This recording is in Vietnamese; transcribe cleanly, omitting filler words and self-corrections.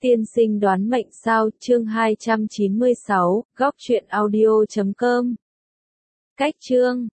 Tiên sinh đoán mệnh sao, chương 296, góc truyện audio.com. Cách chương